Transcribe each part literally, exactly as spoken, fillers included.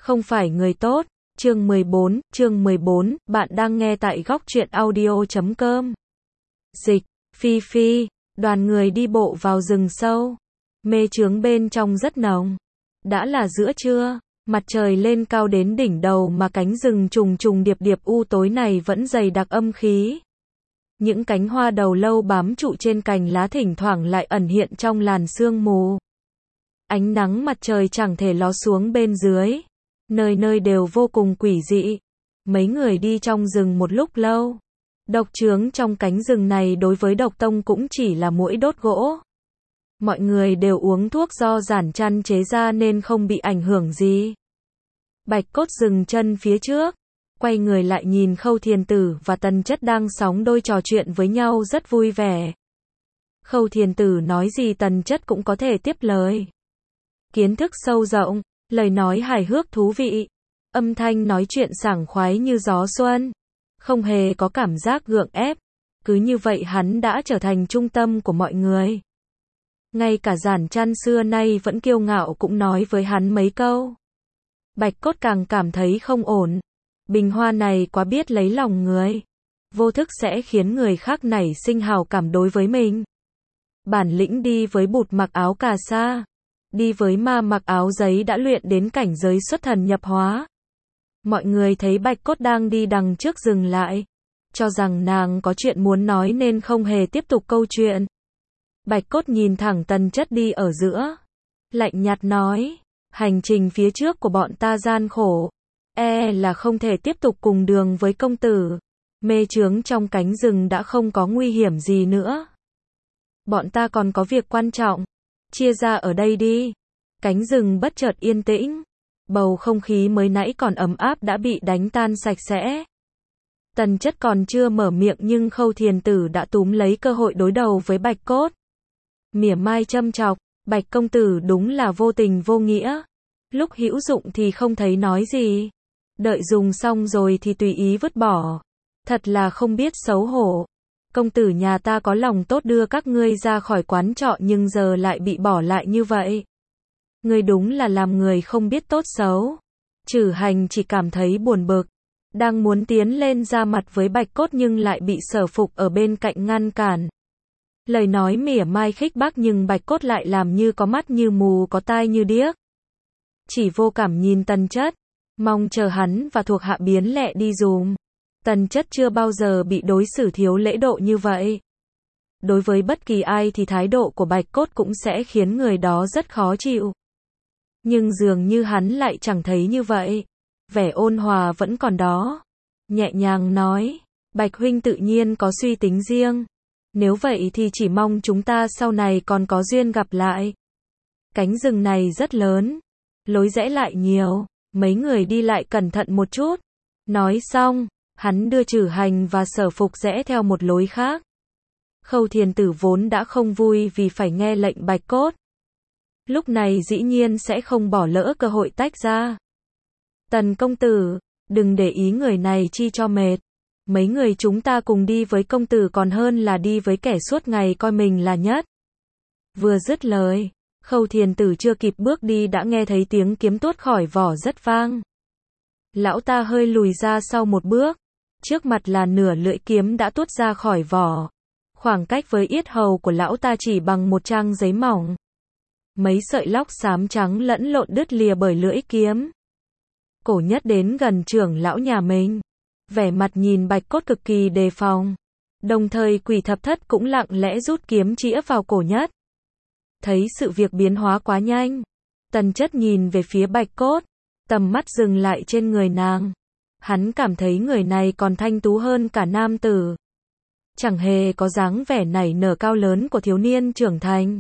Không phải người tốt. Chương mười bốn, chương mười bốn, bạn đang nghe tại góc truyện audio chấm com. Dịch, Phi Phi, đoàn người đi bộ vào rừng sâu. Mê chướng bên trong rất nồng. Đã là giữa trưa, mặt trời lên cao đến đỉnh đầu mà cánh rừng trùng trùng điệp điệp u tối này vẫn dày đặc âm khí. Những cánh hoa đầu lâu bám trụ trên cành lá thỉnh thoảng lại ẩn hiện trong làn sương mù. Ánh nắng mặt trời chẳng thể ló xuống bên dưới. Nơi nơi đều vô cùng quỷ dị. Mấy người đi trong rừng một lúc lâu. Độc chướng trong cánh rừng này đối với độc tông cũng chỉ là muỗi đốt gỗ. Mọi người đều uống thuốc do giản chăn chế ra nên không bị ảnh hưởng gì. Bạch Cốt dừng chân phía trước. Quay người lại nhìn Khâu Thiền Tử và Tần Chất đang sóng đôi trò chuyện với nhau rất vui vẻ. Khâu Thiền Tử nói gì Tần Chất cũng có thể tiếp lời. Kiến thức sâu rộng. Lời nói hài hước thú vị, âm thanh nói chuyện sảng khoái như gió xuân, không hề có cảm giác gượng ép. Cứ như vậy hắn đã trở thành trung tâm của mọi người. Ngay cả giản chăn xưa nay vẫn kiêu ngạo cũng nói với hắn mấy câu. Bạch Cốt càng cảm thấy không ổn. Bình hoa này quá biết lấy lòng người. Vô thức sẽ khiến người khác nảy sinh hào cảm đối với mình. Bản lĩnh đi với bụt mặc áo cà sa. Đi với ma mặc áo giấy đã luyện đến cảnh giới xuất thần nhập hóa. Mọi người thấy Bạch Cốt đang đi đằng trước dừng lại. Cho rằng nàng có chuyện muốn nói nên không hề tiếp tục câu chuyện. Bạch Cốt nhìn thẳng Tần Chất đi ở giữa. Lạnh nhạt nói. Hành trình phía trước của bọn ta gian khổ. E là không thể tiếp tục cùng đường với công tử. Mê chướng trong cánh rừng đã không có nguy hiểm gì nữa. Bọn ta còn có việc quan trọng. Chia ra ở đây đi. Cánh rừng bất chợt yên tĩnh. Bầu không khí mới nãy còn ấm áp đã bị đánh tan sạch sẽ. Tần Chất còn chưa mở miệng nhưng Khâu Thiền Tử đã túm lấy cơ hội đối đầu với Bạch Cốt. Mỉa mai châm chọc, Bạch công tử đúng là vô tình vô nghĩa. Lúc hữu dụng thì không thấy nói gì. Đợi dùng xong rồi thì tùy ý vứt bỏ. Thật là không biết xấu hổ. Công tử nhà ta có lòng tốt đưa các ngươi ra khỏi quán trọ nhưng giờ lại bị bỏ lại như vậy. Ngươi đúng là làm người không biết tốt xấu. Trử Hành chỉ cảm thấy buồn bực. Đang muốn tiến lên ra mặt với Bạch Cốt nhưng lại bị Sở Phục ở bên cạnh ngăn cản. Lời nói mỉa mai khích bác nhưng Bạch Cốt lại làm như có mắt như mù có tai như điếc. Chỉ vô cảm nhìn Tần Chất. Mong chờ hắn và thuộc hạ biến lẹ đi dùm. Tần Chất chưa bao giờ bị đối xử thiếu lễ độ như vậy. Đối với bất kỳ ai thì thái độ của Bạch Cốt cũng sẽ khiến người đó rất khó chịu. Nhưng dường như hắn lại chẳng thấy như vậy. Vẻ ôn hòa vẫn còn đó. Nhẹ nhàng nói, Bạch huynh tự nhiên có suy tính riêng. Nếu vậy thì chỉ mong chúng ta sau này còn có duyên gặp lại. Cánh rừng này rất lớn. Lối rẽ lại nhiều. Mấy người đi lại cẩn thận một chút. Nói xong. Hắn đưa Trử Hành và Sở Phục rẽ theo một lối khác. Khâu Thiền Tử vốn đã không vui vì phải nghe lệnh Bạch Cốt. Lúc này dĩ nhiên sẽ không bỏ lỡ cơ hội tách ra. Tần công tử, đừng để ý người này chi cho mệt. Mấy người chúng ta cùng đi với công tử còn hơn là đi với kẻ suốt ngày coi mình là nhất. Vừa dứt lời, Khâu Thiền Tử chưa kịp bước đi đã nghe thấy tiếng kiếm tuốt khỏi vỏ rất vang. Lão ta hơi lùi ra sau một bước. Trước mặt là nửa lưỡi kiếm đã tuốt ra khỏi vỏ. Khoảng cách với yết hầu của lão ta chỉ bằng một trang giấy mỏng. Mấy sợi lóc xám trắng lẫn lộn đứt lìa bởi lưỡi kiếm. Cổ Nhất đến gần trưởng lão nhà mình. Vẻ mặt nhìn Bạch Cốt cực kỳ đề phòng. Đồng thời Quỷ Thập Thất cũng lặng lẽ rút kiếm chĩa vào Cổ Nhất. Thấy sự việc biến hóa quá nhanh. Tần Chất nhìn về phía Bạch Cốt. Tầm mắt dừng lại trên người nàng. Hắn cảm thấy người này còn thanh tú hơn cả nam tử. Chẳng hề có dáng vẻ nảy nở cao lớn của thiếu niên trưởng thành.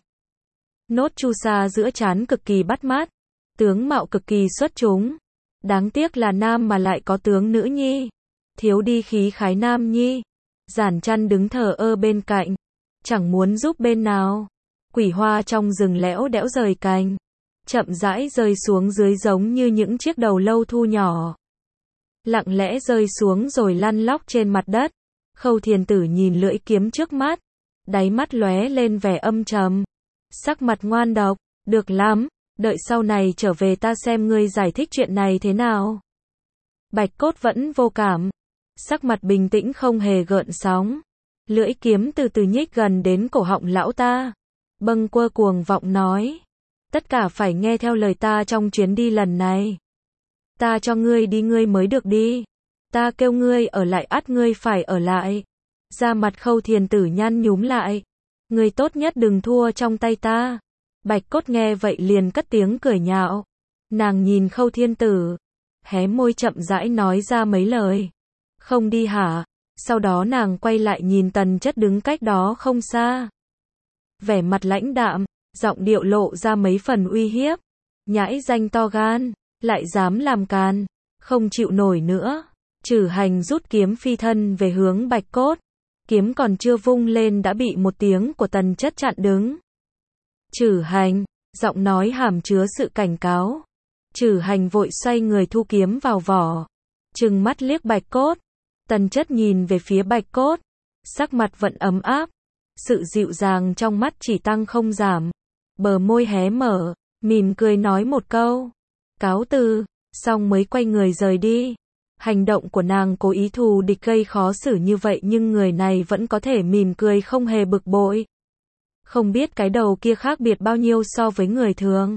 Nốt chu sa giữa trán cực kỳ bắt mắt. Tướng mạo cực kỳ xuất chúng. Đáng tiếc là nam mà lại có tướng nữ nhi. Thiếu đi khí khái nam nhi. Giản Chăn đứng thờ ơ bên cạnh. Chẳng muốn giúp bên nào. Quỷ hoa trong rừng lẽo đẽo rời cành. Chậm rãi rơi xuống dưới giống như những chiếc đầu lâu thu nhỏ. Lặng lẽ rơi xuống rồi lăn lóc trên mặt đất. Khâu Thiền Tử nhìn lưỡi kiếm trước mắt. Đáy mắt lóe lên vẻ âm trầm. Sắc mặt ngoan độc. Được lắm, đợi sau này trở về ta xem ngươi giải thích chuyện này thế nào. Bạch Cốt vẫn vô cảm, sắc mặt bình tĩnh không hề gợn sóng. Lưỡi kiếm từ từ nhích gần đến cổ họng lão ta. Bâng quơ cuồng vọng nói. Tất cả phải nghe theo lời ta trong chuyến đi lần này. Ta cho ngươi đi ngươi mới được đi. Ta kêu ngươi ở lại ắt ngươi phải ở lại. Da mặt Khâu Thiền Tử nhăn nhúm lại. Ngươi tốt nhất đừng thua trong tay ta. Bạch Cốt nghe vậy liền cất tiếng cười nhạo. Nàng nhìn Khâu Thiên Tử, hé môi chậm rãi nói ra mấy lời. Không đi hả? Sau đó nàng quay lại nhìn Tần Chất đứng cách đó không xa. Vẻ mặt lãnh đạm, giọng điệu lộ ra mấy phần uy hiếp. Nhãi danh to gan, lại dám làm càn, không chịu nổi nữa. Trử Hành rút kiếm phi thân về hướng Bạch Cốt. Kiếm còn chưa vung lên đã bị một tiếng của Tần Chất chặn đứng. Trử Hành, giọng nói hàm chứa sự cảnh cáo. Trử Hành vội xoay người thu kiếm vào vỏ, trừng mắt liếc Bạch Cốt. Tần Chất nhìn về phía Bạch Cốt, sắc mặt vẫn ấm áp, sự dịu dàng trong mắt chỉ tăng không giảm. Bờ môi hé mở, mỉm cười nói một câu, cáo từ, xong mới quay người rời đi. Hành động của nàng cố ý thù địch gây khó xử như vậy nhưng người này vẫn có thể mỉm cười không hề bực bội. Không biết cái đầu kia khác biệt bao nhiêu so với người thường.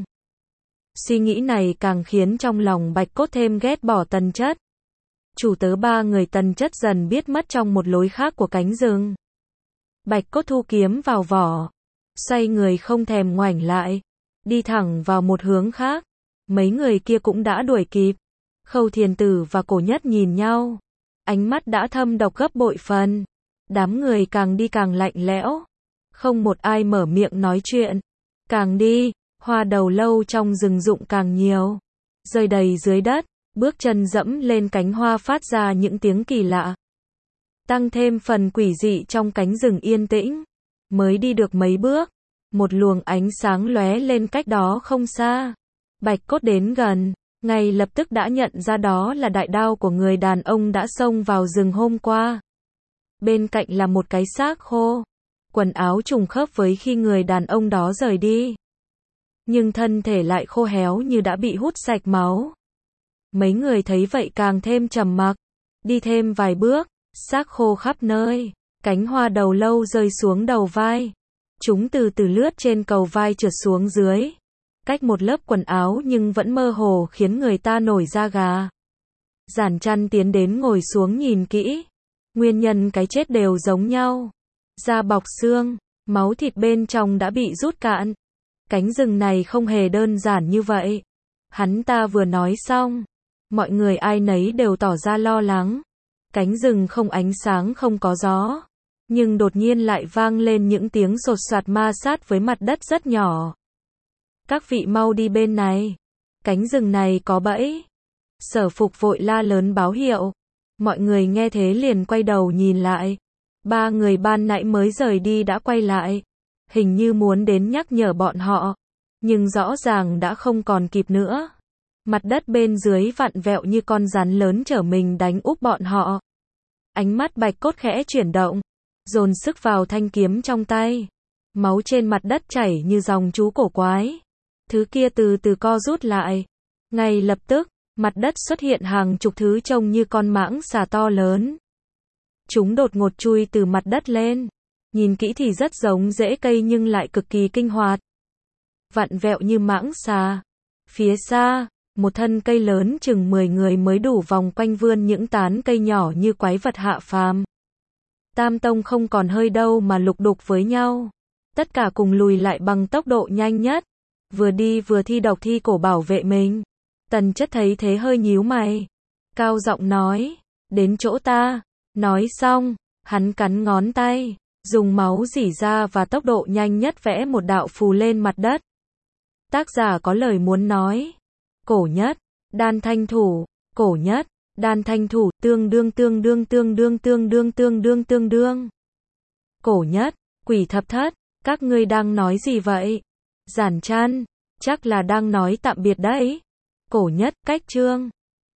Suy nghĩ này càng khiến trong lòng Bạch Cốt thêm ghét bỏ Tần Chất. Chủ tớ ba người Tần Chất dần biết mất trong một lối khác của cánh rừng. Bạch Cốt thu kiếm vào vỏ, xoay người không thèm ngoảnh lại, đi thẳng vào một hướng khác. Mấy người kia cũng đã đuổi kịp. Khâu Thiền Tử và Cổ Nhất nhìn nhau, ánh mắt đã thâm độc gấp bội phần. Đám người càng đi càng lạnh lẽo, không một ai mở miệng nói chuyện. Càng đi, hoa đầu lâu trong rừng rụng càng nhiều, rơi đầy dưới đất, bước chân dẫm lên cánh hoa phát ra những tiếng kỳ lạ, tăng thêm phần quỷ dị trong cánh rừng yên tĩnh. Mới đi được mấy bước, một luồng ánh sáng lóe lên cách đó không xa. Bạch Cốt đến gần, ngay lập tức đã nhận ra đó là đại đao của người đàn ông đã xông vào rừng hôm qua. Bên cạnh là một cái xác khô, quần áo trùng khớp với khi người đàn ông đó rời đi. Nhưng thân thể lại khô héo như đã bị hút sạch máu. Mấy người thấy vậy càng thêm trầm mặc, đi thêm vài bước, xác khô khắp nơi, cánh hoa đầu lâu rơi xuống đầu vai. Chúng từ từ lướt trên cầu vai trượt xuống dưới, cách một lớp quần áo nhưng vẫn mơ hồ khiến người ta nổi da gà. Giản Chăn tiến đến ngồi xuống nhìn kỹ, nguyên nhân cái chết đều giống nhau. Da bọc xương, máu thịt bên trong đã bị rút cạn. Cánh rừng này không hề đơn giản như vậy. Hắn ta vừa nói xong, mọi người ai nấy đều tỏ ra lo lắng. Cánh rừng không ánh sáng không có gió, nhưng đột nhiên lại vang lên những tiếng sột soạt ma sát với mặt đất rất nhỏ. Các vị mau đi bên này, cánh rừng này có bẫy. Sở Phục vội la lớn báo hiệu. Mọi người nghe thế liền quay đầu nhìn lại. Ba người ban nãy mới rời đi đã quay lại, hình như muốn đến nhắc nhở bọn họ, nhưng rõ ràng đã không còn kịp nữa. Mặt đất bên dưới vặn vẹo như con rắn lớn trở mình đánh úp bọn họ. Ánh mắt Bạch Cốt khẽ chuyển động, dồn sức vào thanh kiếm trong tay. Máu trên mặt đất chảy như dòng chú cổ quái. Thứ kia từ từ co rút lại. Ngay lập tức, mặt đất xuất hiện hàng chục thứ trông như con mãng xà to lớn. Chúng đột ngột chui từ mặt đất lên. Nhìn kỹ thì rất giống rễ cây nhưng lại cực kỳ kinh hoạt. Vặn vẹo như mãng xà. Phía xa, một thân cây lớn chừng mười người mới đủ vòng quanh vươn những tán cây nhỏ như quái vật hạ phàm. Tam tông không còn hơi đâu mà lục đục với nhau. Tất cả cùng lùi lại bằng tốc độ nhanh nhất. Vừa đi vừa thi độc thi cổ bảo vệ mình. Tần Chất thấy thế hơi nhíu mày. Cao giọng nói, đến chỗ ta. Nói xong, hắn cắn ngón tay, dùng máu rỉ ra và tốc độ nhanh nhất vẽ một đạo phù lên mặt đất. Tác giả có lời muốn nói. Cổ Nhất, Đan Thanh Thủ, Cổ Nhất, Đan Thanh Thủ, tương đương tương đương tương đương tương đương tương đương tương đương. Cổ Nhất, Quỷ Thập Thất, các ngươi đang nói gì vậy? Giản Chăn, chắc là đang nói tạm biệt đấy. Cổ Nhất, cách chương.